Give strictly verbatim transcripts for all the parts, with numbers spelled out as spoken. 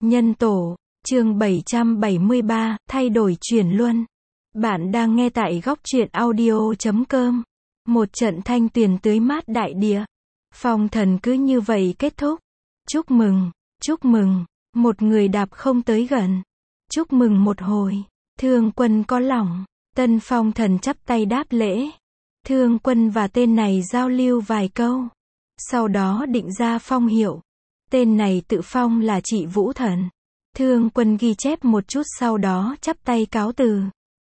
Nhân tổ, chương bảy trăm bảy mươi ba, thay đổi chuyển luân. Bạn đang nghe tại góc truyện audio chấm com. Một trận thanh tuyền tưới mát đại địa. Phong thần cứ như vậy kết thúc. Chúc mừng, chúc mừng, một người đạp không tới gần. Chúc mừng một hồi, Thương Quân có lòng. Tân phong thần chắp tay đáp lễ. Thương Quân và tên này giao lưu vài câu. Sau đó định ra phong hiệu. Tên này tự phong là Trị Vũ Thần. Thương Quân ghi chép một chút sau đó chắp tay cáo từ.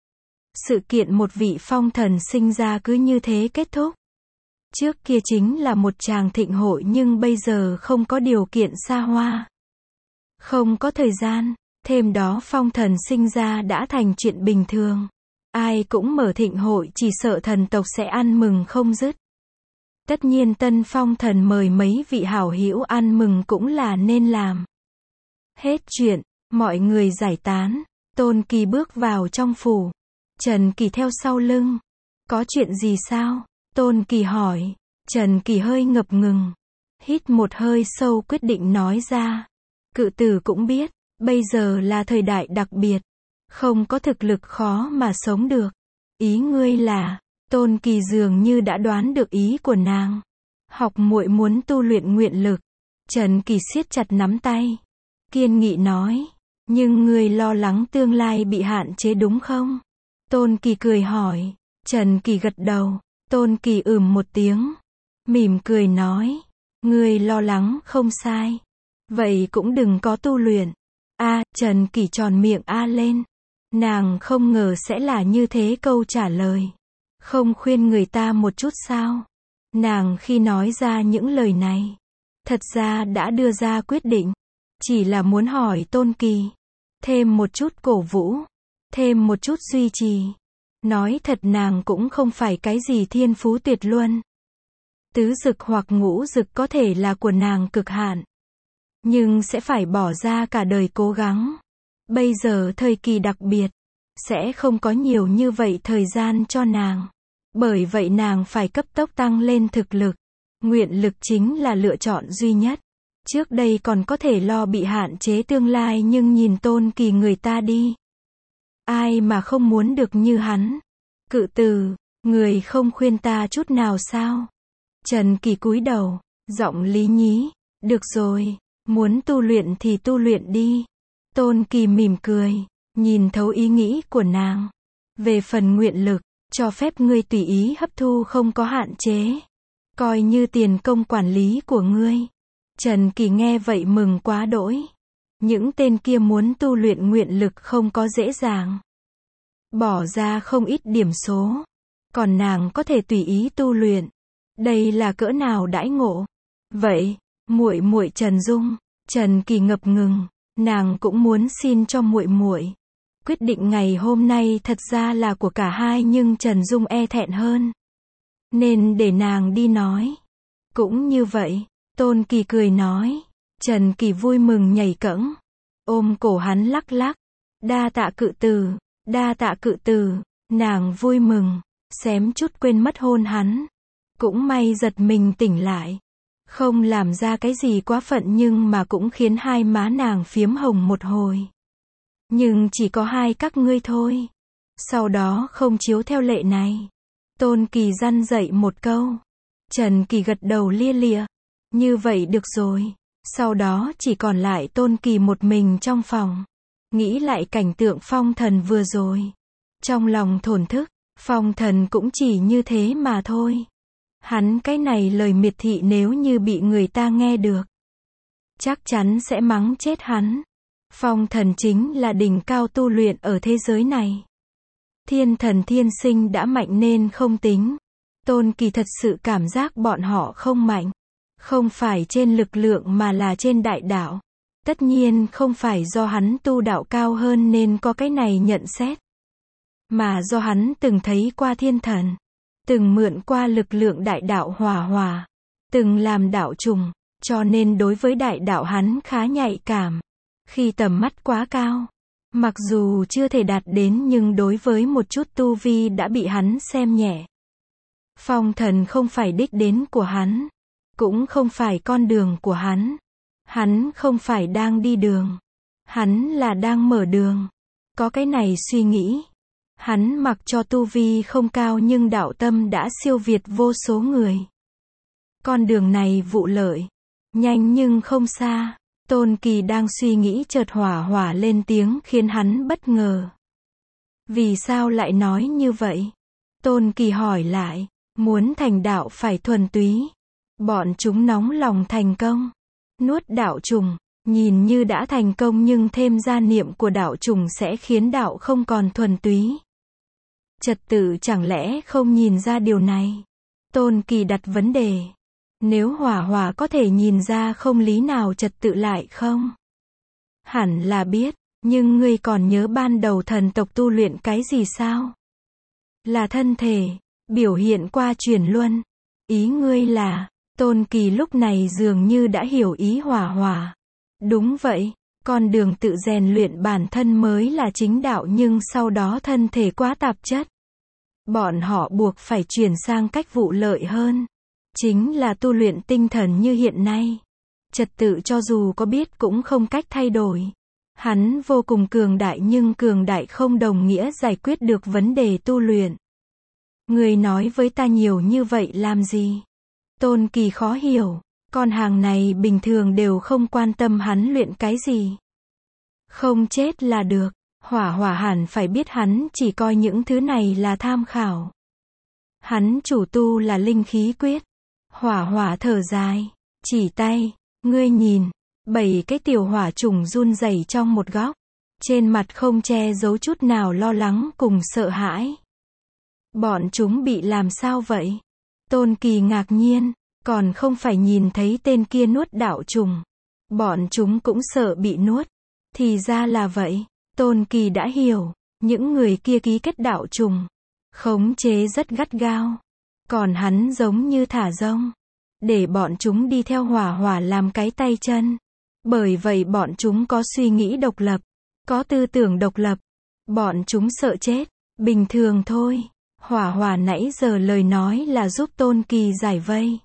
Sự kiện một vị phong thần sinh ra cứ như thế kết thúc. Trước kia chính là một tràng thịnh hội nhưng bây giờ không có điều kiện xa hoa. Không có thời gian, thêm đó phong thần sinh ra đã thành chuyện bình thường. Ai cũng mở thịnh hội chỉ sợ thần tộc sẽ ăn mừng không dứt. Tất nhiên tân phong thần mời mấy vị hảo hữu ăn mừng cũng là nên làm. Hết chuyện, mọi người giải tán, Tôn Kỳ bước vào trong phủ. Trần Kỳ theo sau lưng. Có chuyện gì sao? Tôn Kỳ hỏi. Trần Kỳ hơi ngập ngừng. Hít một hơi sâu quyết định nói ra. Cự tử cũng biết, bây giờ là thời đại đặc biệt. Không có thực lực khó mà sống được. Ý ngươi là, Tôn Kỳ dường như đã đoán được ý của nàng. Học muội muốn tu luyện nguyện lực. Trần Kỳ siết chặt nắm tay. Kiên nghị nói. Nhưng ngươi lo lắng tương lai bị hạn chế đúng không? Tôn Kỳ cười hỏi. Trần Kỳ gật đầu. Tôn Kỳ ừm một tiếng. Mỉm cười nói. Ngươi lo lắng không sai. Vậy cũng đừng có tu luyện. A, Trần Kỳ tròn miệng a lên. Nàng không ngờ sẽ là như thế câu trả lời. Không khuyên người ta một chút sao? Nàng khi nói ra những lời này, thật ra đã đưa ra quyết định. Chỉ là muốn hỏi Tôn Kỳ. Thêm một chút cổ vũ. Thêm một chút duy trì. Nói thật nàng cũng không phải cái gì thiên phú tuyệt luân. Tứ dực hoặc ngũ dực có thể là của nàng cực hạn. Nhưng sẽ phải bỏ ra cả đời cố gắng. Bây giờ thời kỳ đặc biệt. Sẽ không có nhiều như vậy thời gian cho nàng. Bởi vậy nàng phải cấp tốc tăng lên thực lực. Nguyện lực chính là lựa chọn duy nhất. Trước đây còn có thể lo bị hạn chế tương lai nhưng nhìn Tôn Kỳ người ta đi. Ai mà không muốn được như hắn. Cự tử, người không khuyên ta chút nào sao? Trần Kỳ cúi đầu, giọng lý nhí. Được rồi, muốn tu luyện thì tu luyện đi. Tôn Kỳ mỉm cười, nhìn thấu ý nghĩ của nàng. Về phần nguyện lực, cho phép ngươi tùy ý hấp thu không có hạn chế. Coi như tiền công quản lý của ngươi. Trần Kỳ nghe vậy mừng quá đỗi. Những tên kia muốn tu luyện nguyện lực không có dễ dàng. Bỏ ra không ít điểm số. Còn nàng có thể tùy ý tu luyện. Đây là cỡ nào đãi ngộ. Vậy, muội muội Trần Dung. Trần Kỳ ngập ngừng. Nàng cũng muốn xin cho muội muội. Quyết định ngày hôm nay thật ra là của cả hai nhưng Trần Dung e thẹn hơn. Nên để nàng đi nói. Cũng như vậy, Tôn Kỳ cười nói. Trần Kỳ vui mừng nhảy cẫng. Ôm cổ hắn lắc lắc. Đa tạ cự tử, đa tạ cự tử. Nàng vui mừng, xém chút quên mất hôn hắn. Cũng may giật mình tỉnh lại. Không làm ra cái gì quá phận nhưng mà cũng khiến hai má nàng phiếm hồng một hồi. Nhưng chỉ có hai các ngươi thôi. Sau đó không chiếu theo lệ này. Tôn Kỳ răn dạy một câu. Trần Kỳ gật đầu lia lịa. Như vậy được rồi. Sau đó chỉ còn lại Tôn Kỳ một mình trong phòng. Nghĩ lại cảnh tượng phong thần vừa rồi. Trong lòng thổn thức, phong thần cũng chỉ như thế mà thôi. Hắn cái này lời miệt thị nếu như bị người ta nghe được. Chắc chắn sẽ mắng chết hắn. Phong thần chính là đỉnh cao tu luyện ở thế giới này. Thiên thần thiên sinh đã mạnh nên không tính. Tôn Kỳ thật sự cảm giác bọn họ không mạnh. Không phải trên lực lượng mà là trên đại đạo. Tất nhiên không phải do hắn tu đạo cao hơn nên có cái này nhận xét. Mà do hắn từng thấy qua thiên thần. Từng mượn qua lực lượng đại đạo hòa hòa. Từng làm đạo trùng. Cho nên đối với đại đạo hắn khá nhạy cảm. Khi tầm mắt quá cao. Mặc dù chưa thể đạt đến nhưng đối với một chút tu vi đã bị hắn xem nhẹ. Phong thần không phải đích đến của hắn. Cũng không phải con đường của hắn. Hắn không phải đang đi đường. Hắn là đang mở đường. Có cái này suy nghĩ. Hắn mặc cho tu vi không cao nhưng đạo tâm đã siêu việt vô số người. Con đường này vụ lợi. Nhanh nhưng không xa. Tôn Kỳ đang suy nghĩ chợt Hỏa Hỏa lên tiếng khiến hắn bất ngờ. Vì sao lại nói như vậy? Tôn Kỳ hỏi lại. Muốn thành đạo phải thuần túy. Bọn chúng nóng lòng thành công. Nuốt đạo trùng. Nhìn như đã thành công nhưng thêm gia niệm của đạo trùng sẽ khiến đạo không còn thuần túy. Trật tự chẳng lẽ không nhìn ra điều này? Tôn Kỳ đặt vấn đề. Nếu Hỏa Hỏa có thể nhìn ra không lý nào trật tự lại không? Hẳn là biết, nhưng ngươi còn nhớ ban đầu thần tộc tu luyện cái gì sao? Là thân thể, biểu hiện qua chuyển luân. Ý ngươi là, Tôn Kỳ lúc này dường như đã hiểu ý Hỏa Hỏa. Đúng vậy, con đường tự rèn luyện bản thân mới là chính đạo nhưng sau đó thân thể quá tạp chất. Bọn họ buộc phải chuyển sang cách vụ lợi hơn. Chính là tu luyện tinh thần như hiện nay. Trật tự cho dù có biết cũng không cách thay đổi. Hắn vô cùng cường đại nhưng cường đại không đồng nghĩa giải quyết được vấn đề tu luyện. Người nói với ta nhiều như vậy làm gì? Tôn Kỳ khó hiểu. Con hàng này bình thường đều không quan tâm hắn luyện cái gì. Không chết là được. Hỏa Hỏa hẳn phải biết hắn chỉ coi những thứ này là tham khảo. Hắn chủ tu là linh khí quyết. Hỏa Hỏa thở dài. Chỉ tay. Ngươi nhìn. Bảy cái tiểu hỏa trùng run rẩy trong một góc. Trên mặt không che giấu chút nào lo lắng cùng sợ hãi. Bọn chúng bị làm sao vậy? Tôn Kỳ ngạc nhiên. Còn không phải nhìn thấy tên kia nuốt đạo trùng. Bọn chúng cũng sợ bị nuốt. Thì ra là vậy. Tôn Kỳ đã hiểu. Những người kia ký kết đạo trùng. Khống chế rất gắt gao. Còn hắn giống như thả rông. Để bọn chúng đi theo Hỏa Hỏa làm cái tay chân. Bởi vậy bọn chúng có suy nghĩ độc lập. Có tư tưởng độc lập. Bọn chúng sợ chết. Bình thường thôi. Hỏa Hỏa nãy giờ lời nói là giúp Tôn Kỳ giải vây.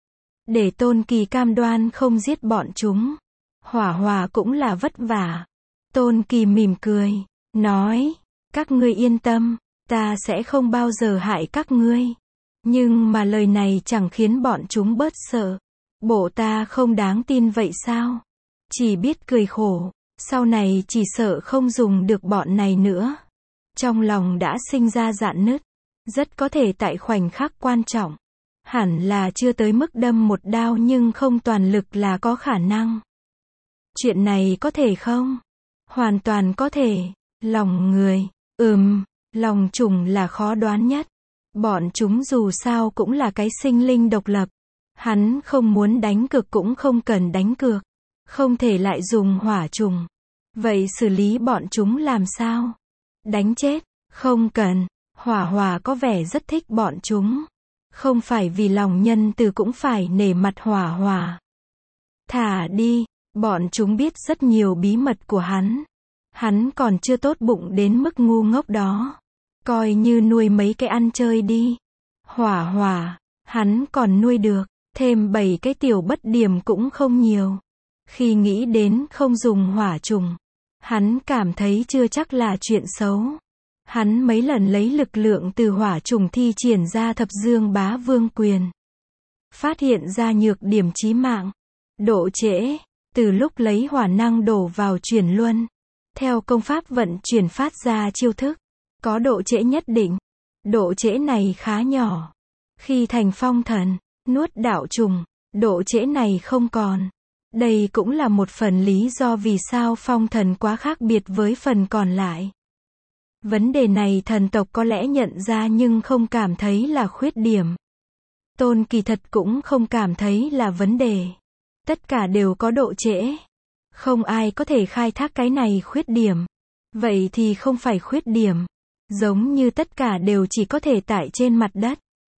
Để Tôn Kỳ cam đoan không giết bọn chúng. Hỏa Hỏa cũng là vất vả. Tôn Kỳ mỉm cười. Nói. Các ngươi yên tâm. Ta sẽ không bao giờ hại các ngươi. Nhưng mà lời này chẳng khiến bọn chúng bớt sợ. Bộ ta không đáng tin vậy sao? Chỉ biết cười khổ. Sau này chỉ sợ không dùng được bọn này nữa. Trong lòng đã sinh ra rạn nứt. Rất có thể tại khoảnh khắc quan trọng. Hẳn là chưa tới mức đâm một đao nhưng không toàn lực là có khả năng. Chuyện này có thể không? Hoàn toàn có thể. Lòng người. Ừm, lòng trùng là khó đoán nhất. Bọn chúng dù sao cũng là cái sinh linh độc lập. Hắn không muốn đánh cược cũng không cần đánh cược. Không thể lại dùng hỏa trùng. Vậy xử lý bọn chúng làm sao? Đánh chết? Không cần. Hỏa Hỏa có vẻ rất thích bọn chúng. Không phải vì lòng nhân từ cũng phải nể mặt Hỏa Hỏa. Thả đi. Bọn chúng biết rất nhiều bí mật của hắn. Hắn còn chưa tốt bụng đến mức ngu ngốc đó. Coi như nuôi mấy cái ăn chơi đi. Hỏa Hỏa. Hắn còn nuôi được. Thêm bảy cái tiểu bất điểm cũng không nhiều. Khi nghĩ đến không dùng hỏa trùng. Hắn cảm thấy chưa chắc là chuyện xấu. Hắn mấy lần lấy lực lượng từ hỏa trùng thi triển ra thập dương bá vương quyền. Phát hiện ra nhược điểm chí mạng. Độ trễ. Từ lúc lấy hỏa năng đổ vào chuyển luân. Theo công pháp vận chuyển phát ra chiêu thức. Có độ trễ nhất định. Độ trễ này khá nhỏ. Khi thành phong thần, nuốt đạo trùng, độ trễ này không còn. Đây cũng là một phần lý do vì sao phong thần quá khác biệt với phần còn lại. Vấn đề này thần tộc có lẽ nhận ra nhưng không cảm thấy là khuyết điểm. Tôn Kỳ thật cũng không cảm thấy là vấn đề. Tất cả đều có độ trễ. Không ai có thể khai thác cái này khuyết điểm. Vậy thì không phải khuyết điểm. Giống như tất cả đều chỉ có thể tại trên mặt đất.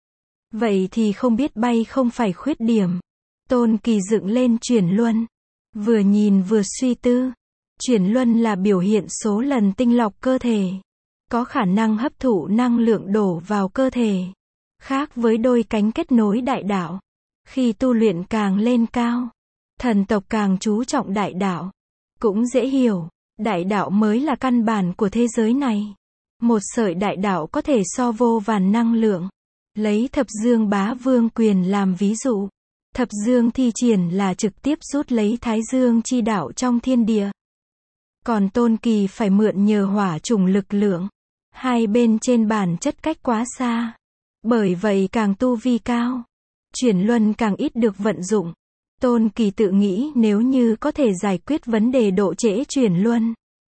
Vậy thì không biết bay không phải khuyết điểm. Tôn Kỳ dựng lên chuyển luân. Vừa nhìn vừa suy tư. Chuyển luân là biểu hiện số lần tinh lọc cơ thể. Có khả năng hấp thụ năng lượng đổ vào cơ thể. Khác với đôi cánh kết nối đại đạo. Khi tu luyện càng lên cao. Thần tộc càng chú trọng đại đạo. Cũng dễ hiểu, đại đạo mới là căn bản của thế giới này. Một sợi đại đạo có thể so vô vàn năng lượng. Lấy thập dương bá vương quyền làm ví dụ. Thập dương thi triển là trực tiếp rút lấy thái dương chi đạo trong thiên địa. Còn Tôn Kỳ phải mượn nhờ hỏa chủng lực lượng. Hai bên trên bản chất cách quá xa. Bởi vậy càng tu vi cao, chuyển luân càng ít được vận dụng. Tôn Kỳ tự nghĩ nếu như có thể giải quyết vấn đề độ trễ chuyển luân,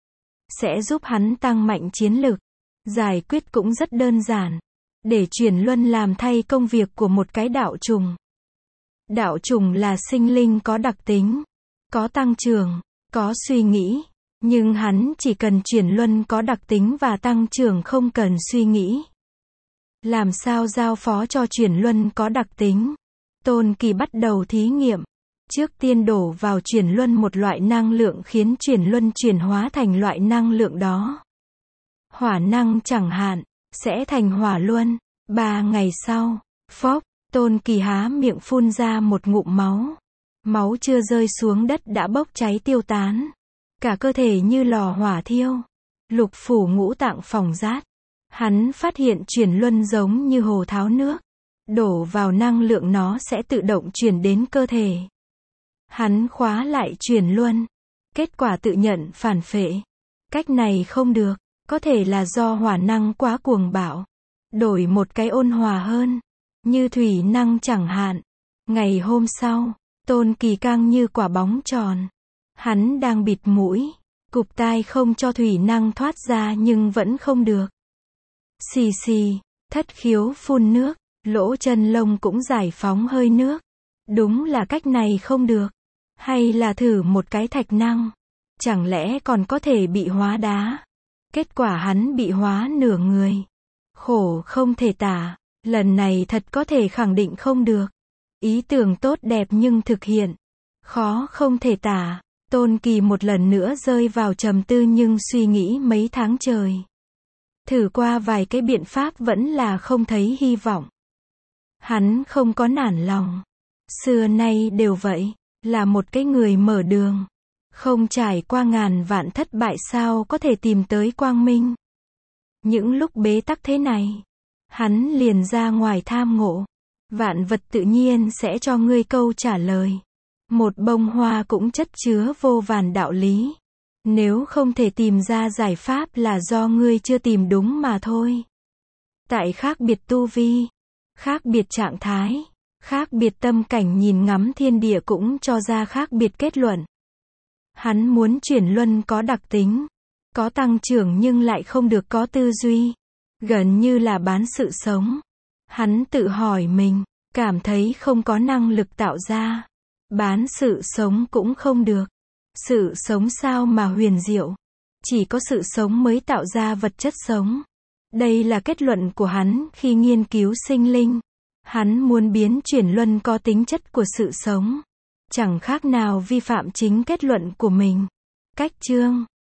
sẽ giúp hắn tăng mạnh chiến lực. Giải quyết cũng rất đơn giản. Để chuyển luân làm thay công việc của một cái đạo trùng. Đạo trùng là sinh linh có đặc tính, có tăng trưởng, có suy nghĩ. Nhưng hắn chỉ cần chuyển luân có đặc tính và tăng trưởng không cần suy nghĩ. Làm sao giao phó cho chuyển luân có đặc tính? Tôn Kỳ bắt đầu thí nghiệm. Trước tiên đổ vào chuyển luân một loại năng lượng khiến chuyển luân chuyển hóa thành loại năng lượng đó. Hỏa năng chẳng hạn, sẽ thành hỏa luân. Ba ngày sau, phốc, Tôn Kỳ há miệng phun ra một ngụm máu. Máu chưa rơi xuống đất đã bốc cháy tiêu tán. Cả cơ thể như lò hỏa thiêu. Lục phủ ngũ tạng phỏng rát. Hắn phát hiện chuyển luân giống như hồ tháo nước. Đổ vào năng lượng nó sẽ tự động chuyển đến cơ thể. Hắn khóa lại chuyển luân. Kết quả tự nhận phản phệ. Cách này không được. Có thể là do hỏa năng quá cuồng bạo. Đổi một cái ôn hòa hơn. Như thủy năng chẳng hạn. Ngày hôm sau, Tôn Kỳ căng như quả bóng tròn. Hắn đang bịt mũi, cụp tai không cho thủy năng thoát ra nhưng vẫn không được. Xì xì, thất khiếu phun nước, lỗ chân lông cũng giải phóng hơi nước. Đúng là cách này không được. Hay là thử một cái thạch năng. Chẳng lẽ còn có thể bị hóa đá. Kết quả hắn bị hóa nửa người. Khổ không thể tả. Lần này thật có thể khẳng định không được. Ý tưởng tốt đẹp nhưng thực hiện khó không thể tả. Tôn Kỳ một lần nữa rơi vào trầm tư nhưng suy nghĩ mấy tháng trời. Thử qua vài cái biện pháp vẫn là không thấy hy vọng. Hắn không có nản lòng. Xưa nay đều vậy, là một cái người mở đường. Không trải qua ngàn vạn thất bại sao có thể tìm tới quang minh. Những lúc bế tắc thế này, hắn liền ra ngoài tham ngộ. Vạn vật tự nhiên sẽ cho ngươi câu trả lời. Một bông hoa cũng chất chứa vô vàn đạo lý. Nếu không thể tìm ra giải pháp là do ngươi chưa tìm đúng mà thôi. Tại khác biệt tu vi, khác biệt trạng thái, khác biệt tâm cảnh nhìn ngắm thiên địa cũng cho ra khác biệt kết luận. Hắn muốn chuyển luân có đặc tính, có tăng trưởng nhưng lại không được có tư duy. Gần như là bán sự sống. Hắn tự hỏi mình, cảm thấy không có năng lực tạo ra. Bán sự sống cũng không được. Sự sống sao mà huyền diệu. Chỉ có sự sống mới tạo ra vật chất sống. Đây là kết luận của hắn khi nghiên cứu sinh linh. Hắn muốn biến chuyển luân có tính chất của sự sống. Chẳng khác nào vi phạm chính kết luận của mình. Cách chương